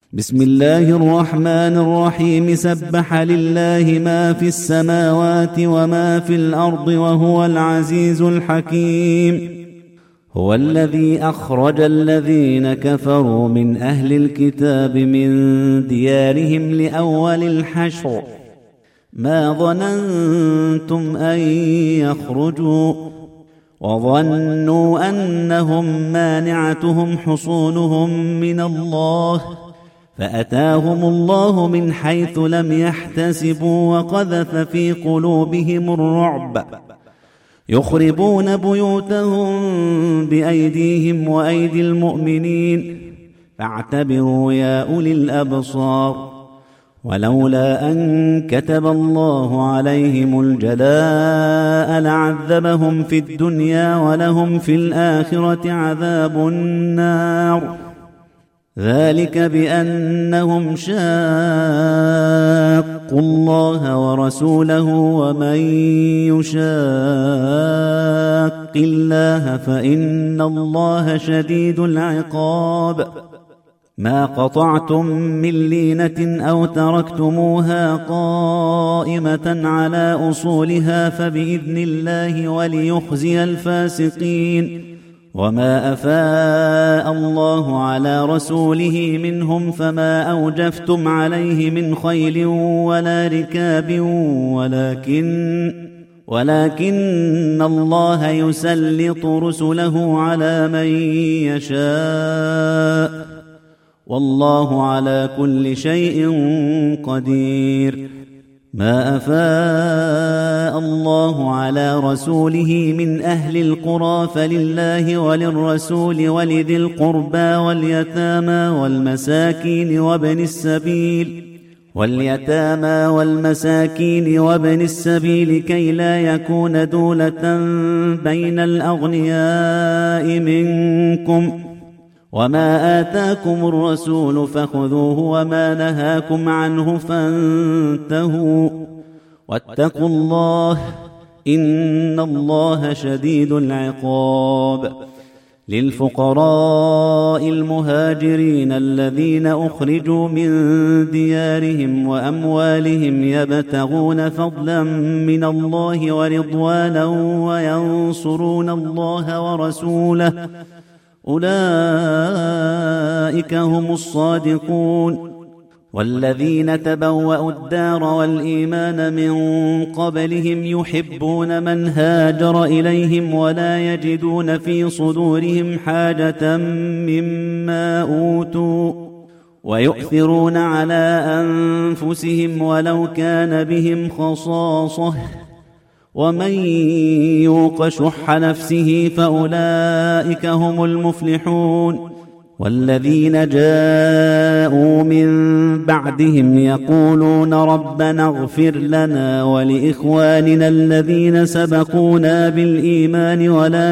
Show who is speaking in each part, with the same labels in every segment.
Speaker 1: بسم الله الرحمن الرحيم. سبح لله ما في السماوات وما في الأرض وهو العزيز الحكيم. هو الذي أخرج الذين كفروا من أهل الكتاب من ديارهم لأول الحشر ما ظننتم أن يخرجوا وظنوا أنهم مانعتهم حصونهم من الله فأتاهم الله من حيث لم يحتسبوا وقذف في قلوبهم الرعب يخربون بيوتهم بأيديهم وأيدي المؤمنين فاعتبروا يا أولي الأبصار. ولولا أن كتب الله عليهم الجلاء لعذبهم في الدنيا ولهم في الآخرة عذاب النار. ذلك بأنهم شاقوا الله ورسوله ومن يشاق الله فإن الله شديد العقاب. ما قطعتم من لينة أو تركتموها قائمة على أصولها فبإذن الله وليخزي الفاسقين. وما أفاء الله على رسوله منهم فما أوجفتم عليه من خيل ولا ركاب ولكن الله يسلط رسله على من يشاء والله على كل شيء قدير. ما أفاء الله على رسوله من أهل القرى فلله وللرسول ولذي القربى والمساكين وابن السبيل كي لا يكون دولة بين الأغنياء منكم. وما آتاكم الرسول فخذوه وما نهاكم عنه فانتهوا واتقوا الله إن الله شديد العقاب. للفقراء المهاجرين الذين أخرجوا من ديارهم وأموالهم يبتغون فضلا من الله ورضوانا وينصرون الله ورسوله أولئك هم الصادقون. والذين تبوأوا الدار والإيمان من قبلهم يحبون من هاجر إليهم ولا يجدون في صدورهم حاجة مما أوتوا ويؤثرون على أنفسهم ولو كان بهم خصاصة ومن يوق شح نفسه فأولئك هم المفلحون. والذين جاءوا من بعدهم يقولون ربنا اغفر لنا ولإخواننا الذين سبقونا بالإيمان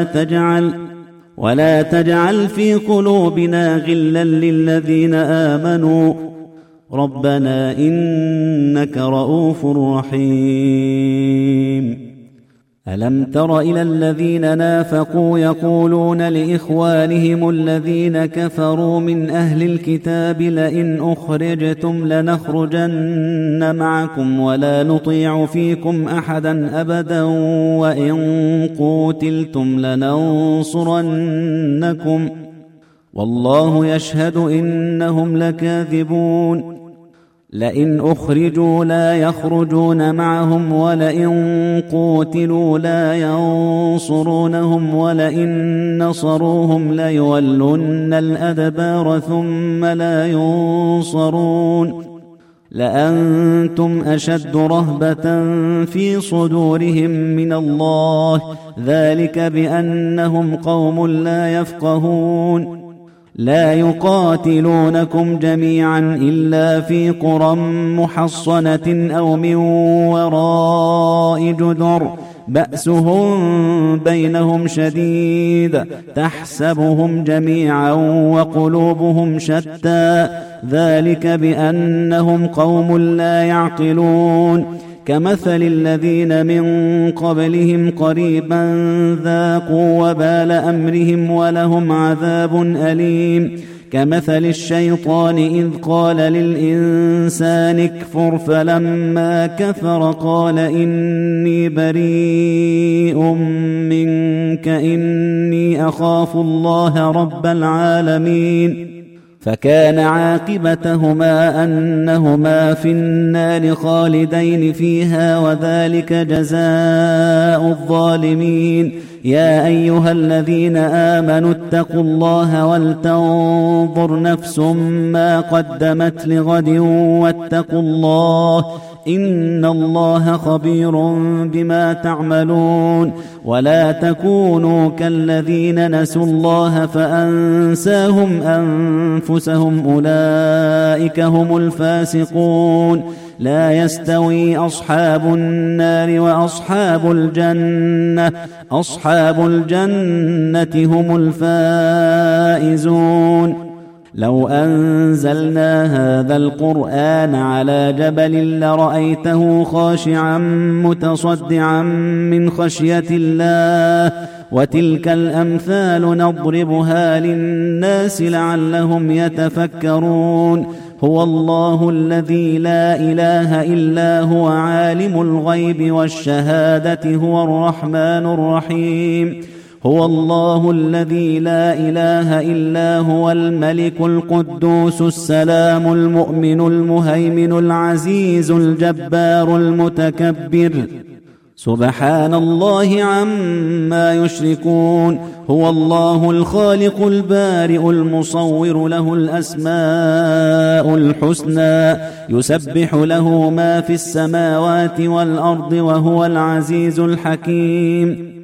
Speaker 1: ولا تجعل في قلوبنا غلا للذين آمنوا ربنا إنك رؤوف رحيم. ألم تر إلى الذين نافقوا يقولون لإخوانهم الذين كفروا من أهل الكتاب لئن أخرجتم لنخرجن معكم ولا نطيع فيكم أحدا أبدا وإن قوتلتم لننصرنكم والله يشهد إنهم لكاذبون. لئن أخرجوا لا يخرجون معهم ولئن قوتلوا لا ينصرونهم ولئن نصروهم ليولن الأدبار ثم لا ينصرون. لأنتم أشد رهبة في صدورهم من الله ذلك بأنهم قوم لا يفقهون. لا يقاتلونكم جميعا إلا في قرى محصنة أو من وراء جدر بأسهم بينهم شديد تحسبهم جميعا وقلوبهم شتى ذلك بأنهم قوم لا يعقلون. كمثل الذين من قبلهم قريبا ذاقوا وبال أمرهم ولهم عذاب أليم. كمثل الشيطان إذ قال للإنسان اكفر فلما كفر قال إني بريء منك إني أخاف الله رب العالمين فكان عاقبتهما أنهما في النار خالدين فيها وذلك جزاء الظالمين. يا أيها الذين آمنوا اتقوا الله ولتنظر نفس ما قدمت لغد واتقوا الله إن الله خبير بما تعملون. ولا تكونوا كالذين نسوا الله فأنساهم أنفسهم أولئك هم الفاسقون. لا يستوي أصحاب النار وأصحاب الجنة أصحاب الجنة هم الفائزون. لو أنزلنا هذا القرآن على جبل لرأيته خاشعا متصدعا من خشية الله وتلك الأمثال نضربها للناس لعلهم يتفكرون. هو الله الذي لا إله إلا هو عالم الغيب والشهادة هو الرحمن الرحيم. هو الله الذي لا إله إلا هو الملك القدوس السلام المؤمن المهيمن العزيز الجبار المتكبر سبحان الله عما يشركون. هو الله الخالق البارئ المصور له الأسماء الحسنى يسبح له ما في السماوات والأرض وهو العزيز الحكيم.